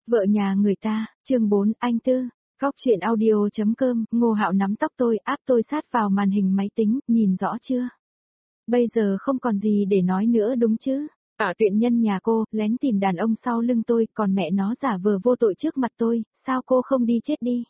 Vợ nhà người ta, chương 4, anh Tư. Góc chuyện audio.com, Ngô Hạo nắm tóc tôi, áp tôi sát vào màn hình máy tính, nhìn rõ chưa? Bây giờ không còn gì để nói nữa đúng chứ? Tuyện nhân nhà cô, lén tìm đàn ông sau lưng tôi, còn mẹ nó giả vờ vô tội trước mặt tôi, sao cô không đi chết đi?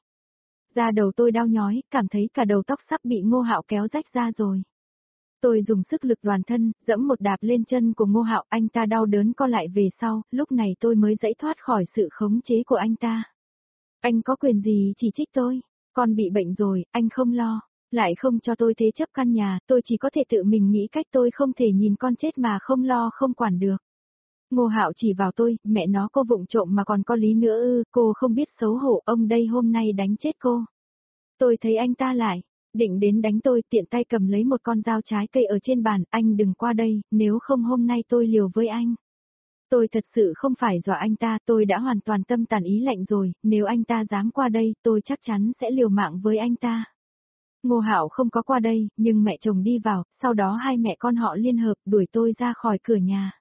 Da đầu tôi đau nhói, cảm thấy cả đầu tóc sắp bị Ngô Hạo kéo rách ra rồi. Tôi dùng sức lực toàn thân, dẫm một đạp lên chân của Ngô Hạo, anh ta đau đớn co lại về sau, lúc này tôi mới dãy thoát khỏi sự khống chế của anh ta. Anh có quyền gì chỉ trích tôi? Con bị bệnh rồi, anh không lo. Lại không cho tôi thế chấp căn nhà, tôi chỉ có thể tự mình nghĩ cách, tôi không thể nhìn con chết mà không lo không quản được. Ngô Hạo chỉ vào tôi, mẹ nó cô vụng trộm mà còn có lý nữa ư, cô không biết xấu hổ, ông đây hôm nay đánh chết cô. Tôi thấy anh ta lại, định đến đánh tôi, tiện tay cầm lấy một con dao trái cây ở trên bàn, anh đừng qua đây, nếu không hôm nay tôi liều với anh. Tôi thật sự không phải dọa anh ta, tôi đã hoàn toàn tâm tàn ý lạnh rồi, nếu anh ta dám qua đây, tôi chắc chắn sẽ liều mạng với anh ta. Ngô Hạo không có qua đây, nhưng mẹ chồng đi vào, sau đó hai mẹ con họ liên hợp đuổi tôi ra khỏi cửa nhà.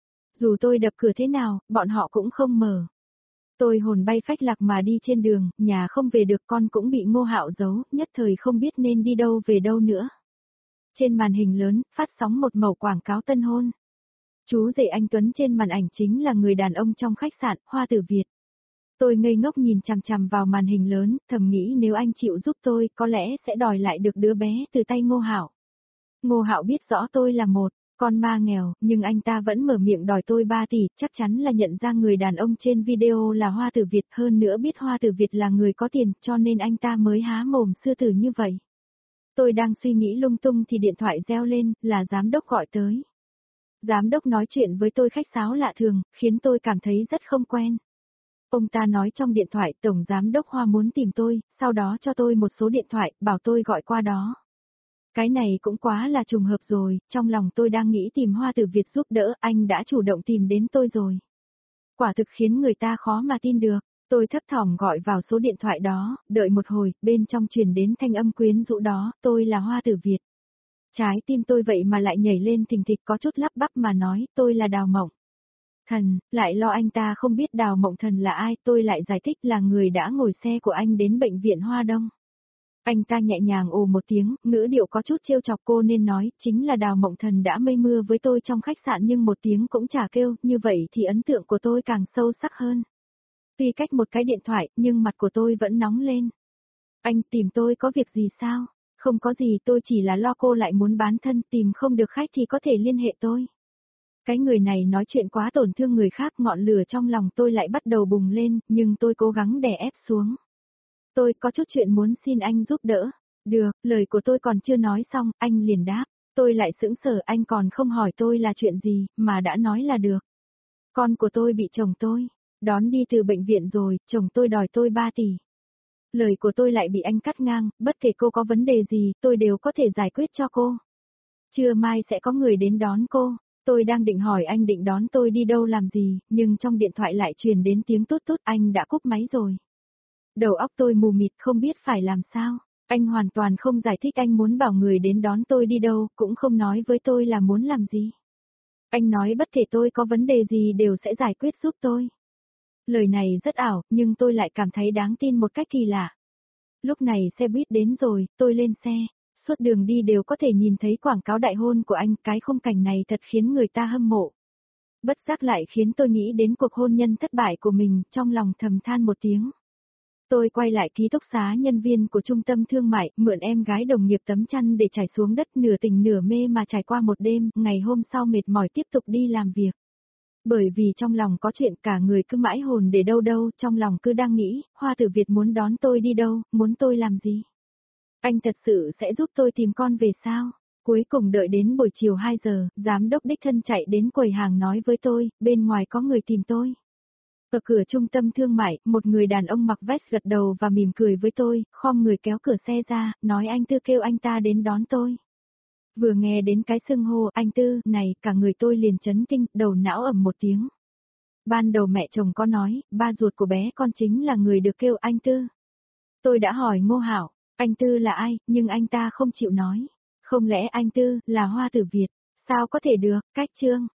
Dù tôi đập cửa thế nào, bọn họ cũng không mở. Tôi hồn bay phách lạc mà đi trên đường, nhà không về được, con cũng bị Ngô Hạo giấu, nhất thời không biết nên đi đâu về đâu nữa. Trên màn hình lớn, phát sóng một mẩu quảng cáo tân hôn. Chú rể anh Tuấn trên màn ảnh chính là người đàn ông trong khách sạn, Hoa Tử Việt. Tôi ngây ngốc nhìn chằm chằm vào màn hình lớn, thầm nghĩ nếu anh chịu giúp tôi, có lẽ sẽ đòi lại được đứa bé từ tay Ngô Hạo. Ngô Hạo biết rõ tôi là một con ma nghèo, nhưng anh ta vẫn mở miệng đòi tôi 3 tỷ, chắc chắn là nhận ra người đàn ông trên video là Hoa Tử Việt, hơn nữa biết Hoa Tử Việt là người có tiền, cho nên anh ta mới há mồm sư tử như vậy. Tôi đang suy nghĩ lung tung thì điện thoại reo lên, là giám đốc gọi tới. Giám đốc nói chuyện với tôi khách sáo lạ thường, khiến tôi cảm thấy rất không quen. Ông ta nói trong điện thoại Tổng Giám đốc Hoa muốn tìm tôi, sau đó cho tôi một số điện thoại, bảo tôi gọi qua đó. Cái này cũng quá là trùng hợp rồi, trong lòng tôi đang nghĩ tìm Hoa Tử Việt giúp đỡ, anh đã chủ động tìm đến tôi rồi. Quả thực khiến người ta khó mà tin được. Tôi thấp thỏm gọi vào số điện thoại đó, đợi một hồi, bên trong truyền đến thanh âm quyến rũ đó, tôi là Hoa Tử Việt. Trái tim tôi vậy mà lại nhảy lên thình thịch, có chút lắp bắp mà nói, tôi là Đào Mộng Thần, lại lo anh ta không biết Đào Mộng Thần là ai, tôi lại giải thích là người đã ngồi xe của anh đến bệnh viện Hoa Đông. Anh ta nhẹ nhàng ồ một tiếng, ngữ điệu có chút trêu chọc, cô nên nói, chính là Đào Mộng Thần đã mây mưa với tôi trong khách sạn nhưng một tiếng cũng chả kêu, như vậy thì ấn tượng của tôi càng sâu sắc hơn. Tuy cách một cái điện thoại, nhưng mặt của tôi vẫn nóng lên. Anh tìm tôi có việc gì sao? Không có gì, tôi chỉ là lo cô lại muốn bán thân, tìm không được khách thì có thể liên hệ tôi. Cái người này nói chuyện quá tổn thương người khác, ngọn lửa trong lòng tôi lại bắt đầu bùng lên, nhưng tôi cố gắng đè ép xuống. Tôi có chút chuyện muốn xin anh giúp đỡ. Được, lời của tôi còn chưa nói xong, anh liền đáp. Tôi lại sững sờ, anh còn không hỏi tôi là chuyện gì, mà đã nói là được. Con của tôi bị chồng tôi đón đi từ bệnh viện rồi, chồng tôi đòi tôi 3 tỷ. Lời của tôi lại bị anh cắt ngang, bất kể cô có vấn đề gì, tôi đều có thể giải quyết cho cô. Trưa mai sẽ có người đến đón cô. Tôi đang định hỏi anh định đón tôi đi đâu làm gì, nhưng trong điện thoại lại truyền đến tiếng tút tút, anh đã cúp máy rồi. Đầu óc tôi mù mịt không biết phải làm sao. Anh hoàn toàn không giải thích anh muốn bảo người đến đón tôi đi đâu, cũng không nói với tôi là muốn làm gì. Anh nói bất kể tôi có vấn đề gì đều sẽ giải quyết giúp tôi. Lời này rất ảo, nhưng tôi lại cảm thấy đáng tin một cách kỳ lạ. Lúc này xe buýt đến rồi, tôi lên xe. Suốt đường đi đều có thể nhìn thấy quảng cáo đại hôn của anh, cái khung cảnh này thật khiến người ta hâm mộ. Bất giác lại khiến tôi nghĩ đến cuộc hôn nhân thất bại của mình, trong lòng thầm than một tiếng. Tôi quay lại ký túc xá nhân viên của trung tâm thương mại, mượn em gái đồng nghiệp tấm chăn để trải xuống đất, nửa tỉnh nửa mê mà trải qua một đêm, ngày hôm sau mệt mỏi tiếp tục đi làm việc. Bởi vì trong lòng có chuyện, cả người cứ mãi hồn để đâu đâu, trong lòng cứ đang nghĩ, Hoa Tử Việt muốn đón tôi đi đâu, muốn tôi làm gì? Anh thật sự sẽ giúp tôi tìm con về sao? Cuối cùng đợi đến buổi chiều 2 giờ, giám đốc đích thân chạy đến quầy hàng nói với tôi, bên ngoài có người tìm tôi. Ở cửa trung tâm thương mại, một người đàn ông mặc vest gật đầu và mỉm cười với tôi, khom người kéo cửa xe ra, nói anh Tư kêu anh ta đến đón tôi. Vừa nghe đến cái xưng hô anh Tư này, cả người tôi liền chấn kinh, đầu não ầm một tiếng. Ban đầu mẹ chồng có nói, ba ruột của bé con chính là người được kêu anh Tư. Tôi đã hỏi Ngô Hạo, anh Tư là ai, nhưng anh ta không chịu nói. Không lẽ anh Tư là Hoa Tử Việt? Sao có thể được, cách chương.